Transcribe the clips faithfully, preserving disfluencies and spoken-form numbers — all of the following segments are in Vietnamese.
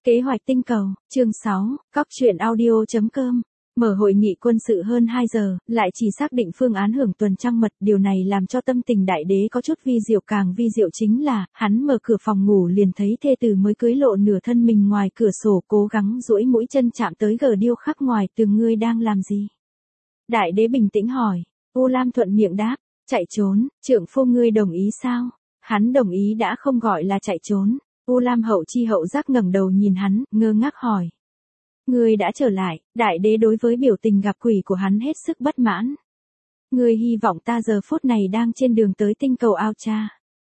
Kế hoạch tinh cầu, chương sáu, cóc truyện audio chấm com. Mở hội nghị quân sự hơn hai giờ, lại chỉ xác định phương án hưởng tuần trăng mật, điều này làm cho tâm tình đại đế có chút vi diệu, càng vi diệu chính là, hắn mở cửa phòng ngủ liền thấy thê tử mới cưới lộ nửa thân mình ngoài cửa sổ, cố gắng duỗi mũi chân chạm tới gờ điêu khắc ngoài tường. Ngươi đang làm gì? Đại đế bình tĩnh hỏi. U Lam thuận miệng đáp, chạy trốn. Trượng phu ngươi đồng ý sao? Hắn đồng ý đã không gọi là chạy trốn. U Lam hậu chi hậu giác ngẩng đầu nhìn hắn, ngơ ngác hỏi. Ngươi đã trở lại. Đại đế đối với biểu tình gặp quỷ của hắn hết sức bất mãn. Ngươi hy vọng ta giờ phút này đang trên đường tới tinh cầu Ao Cha.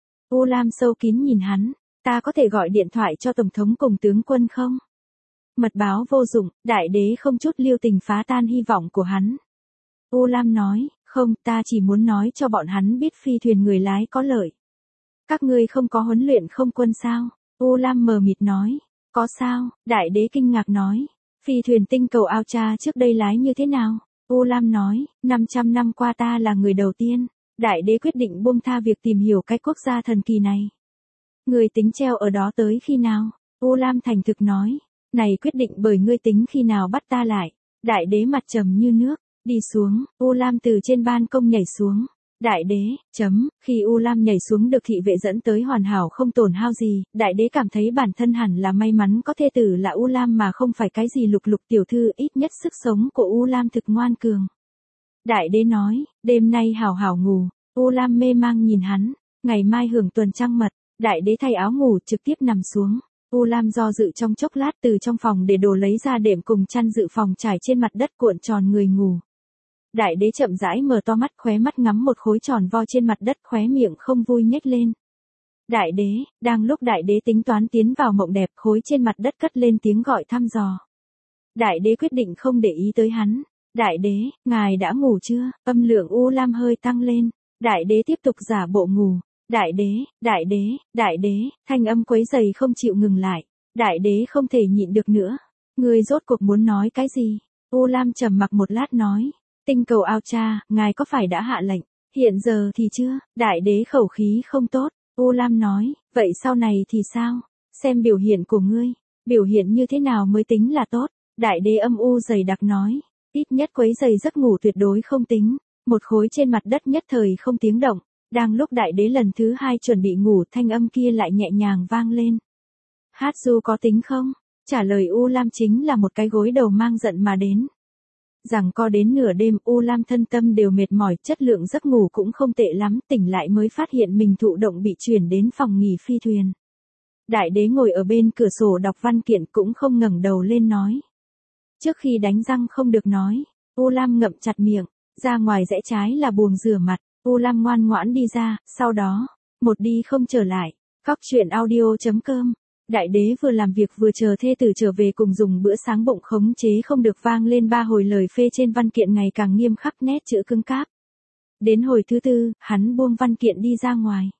U Lam sâu kín nhìn hắn, ta có thể gọi điện thoại cho Tổng thống cùng tướng quân không? Mật báo vô dụng, đại đế không chút lưu tình phá tan hy vọng của hắn. U Lam nói, không, ta chỉ muốn nói cho bọn hắn biết phi thuyền người lái có lợi. Các ngươi không có huấn luyện không quân sao? U Lam mờ mịt nói, có sao? Đại đế kinh ngạc nói, phi thuyền tinh cầu Ao Cha trước đây lái như thế nào? U Lam nói, năm trăm năm qua ta là người đầu tiên. Đại đế quyết định buông tha việc tìm hiểu cái quốc gia thần kỳ này. Ngươi tính treo ở đó tới khi nào? U Lam thành thực nói, này quyết định bởi ngươi tính khi nào bắt ta lại. Đại đế mặt trầm như nước, đi xuống. U Lam từ trên ban công nhảy xuống. Đại đế, chấm, khi U Lam nhảy xuống được thị vệ dẫn tới hoàn hảo không tổn hao gì, đại đế cảm thấy bản thân hẳn là may mắn có thê tử là U Lam mà không phải cái gì Lục Lục tiểu thư, ít nhất sức sống của U Lam thực ngoan cường. Đại đế nói, đêm nay hảo hảo ngủ. U Lam mê mang nhìn hắn, ngày mai hưởng tuần trăng mật. Đại đế thay áo ngủ trực tiếp nằm xuống. U Lam do dự trong chốc lát từ trong phòng để đồ lấy ra đệm cùng chăn dự phòng trải trên mặt đất cuộn tròn người ngủ. Đại đế chậm rãi mở to mắt, khóe mắt ngắm một khối tròn vo trên mặt đất, khóe miệng không vui nhếch lên. Đại đế, đang lúc đại đế tính toán tiến vào mộng đẹp, khối trên mặt đất cất lên tiếng gọi thăm dò. Đại đế quyết định không để ý tới hắn. Đại đế, ngài đã ngủ chưa? Âm lượng U Lam hơi tăng lên. Đại đế tiếp tục giả bộ ngủ. Đại đế, đại đế, đại đế, thanh âm quấy rầy không chịu ngừng lại. Đại đế không thể nhịn được nữa. Ngươi rốt cuộc muốn nói cái gì? U Lam trầm mặc một lát nói. Tinh cầu Ao Cha, ngài có phải đã hạ lệnh? Hiện giờ thì chưa. Đại đế khẩu khí không tốt. U Lam nói, vậy sau này thì sao? Xem biểu hiện của ngươi. Biểu hiện như thế nào mới tính là tốt? Đại đế âm u dày đặc nói. Ít nhất quấy rầy giấc ngủ tuyệt đối không tính. Một khối trên mặt đất nhất thời không tiếng động. Đang lúc đại đế lần thứ hai chuẩn bị ngủ, thanh âm kia lại nhẹ nhàng vang lên. Hát du có tính không? Trả lời U Lam chính là một cái gối đầu mang giận mà đến. Rằng co đến nửa đêm, U Lam thân tâm đều mệt mỏi, chất lượng giấc ngủ cũng không tệ lắm, tỉnh lại mới phát hiện mình thụ động bị chuyển đến phòng nghỉ phi thuyền. Đại đế ngồi ở bên cửa sổ đọc văn kiện cũng không ngẩng đầu lên nói. Trước khi đánh răng không được nói. U Lam ngậm chặt miệng, ra ngoài rẽ trái là buồng rửa mặt. U Lam ngoan ngoãn đi ra, sau đó, một đi không trở lại. Cóc truyện audio chấm com. Đại đế vừa làm việc vừa chờ thê tử trở về cùng dùng bữa sáng, bụng khống chế không được vang lên ba hồi lời phê trên văn kiện ngày càng nghiêm khắc, nét chữ cứng cáp. Đến hồi thứ tư, hắn buông văn kiện đi ra ngoài.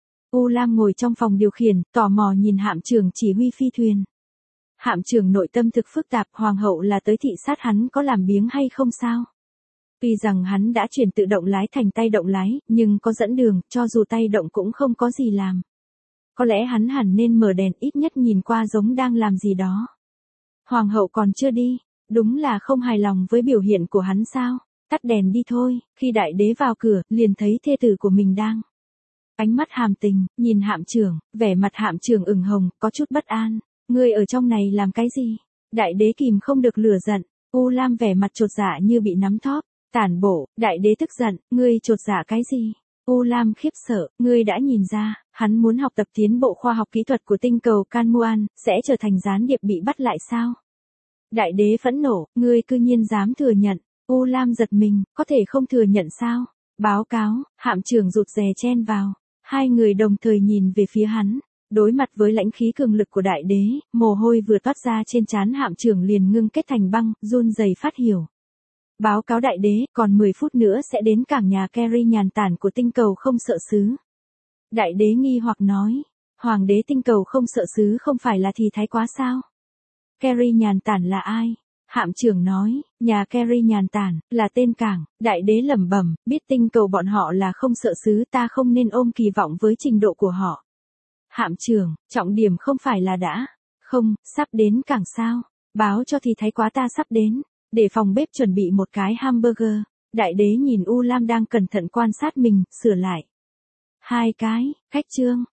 U Lam ngồi trong phòng điều khiển, tò mò nhìn hạm trưởng chỉ huy phi thuyền. Hạm trưởng nội tâm thực phức tạp, hoàng hậu là tới thị sát hắn có làm biếng hay không sao? Tuy rằng hắn đã chuyển tự động lái thành tay động lái, nhưng có dẫn đường, cho dù tay động cũng không có gì làm. Có lẽ hắn hẳn nên mở đèn, ít nhất nhìn qua giống đang làm gì đó. Hoàng hậu còn chưa đi, đúng là không hài lòng với biểu hiện của hắn sao? Tắt đèn đi thôi. Khi đại đế vào cửa, liền thấy thê tử của mình đang ánh mắt hàm tình, nhìn hạm trưởng, vẻ mặt hạm trưởng ửng hồng, có chút bất an. Ngươi ở trong này làm cái gì? Đại đế kìm không được lửa giận. U Lam vẻ mặt chột dạ như bị nắm thóp. Tản bộ. Đại đế tức giận, ngươi chột dạ cái gì? U Lam khiếp sợ, ngươi đã nhìn ra, hắn muốn học tập tiến bộ khoa học kỹ thuật của tinh cầu Kanmuan, sẽ trở thành gián điệp bị bắt lại sao? Đại đế phẫn nộ, ngươi cư nhiên dám thừa nhận. U Lam giật mình, có thể không thừa nhận sao? Báo cáo, hạm trưởng rụt rè chen vào. Hai người đồng thời nhìn về phía hắn. Đối mặt với lãnh khí cường lực của đại đế, mồ hôi vừa toát ra trên trán hạm trưởng liền ngưng kết thành băng, run rẩy phát hiểu. Báo cáo đại đế, còn mười phút nữa sẽ đến cảng nhà Kerry nhàn tản của tinh cầu không sợ xứ. Đại đế nghi hoặc nói, hoàng đế tinh cầu không sợ xứ không phải là thì thái quá sao? Kerry nhàn tản là ai? Hạm trưởng nói, nhà Kerry nhàn tản, là tên cảng. Đại đế lẩm bẩm, biết tinh cầu bọn họ là không sợ xứ, ta không nên ôm kỳ vọng với trình độ của họ. Hạm trưởng, trọng điểm không phải là đã Không, sắp đến càng sao. Báo cho thì thấy quá ta sắp đến. Để phòng bếp chuẩn bị một cái hamburger. Đại đế nhìn U Lam đang cẩn thận quan sát mình, sửa lại. Hai cái, khách trương.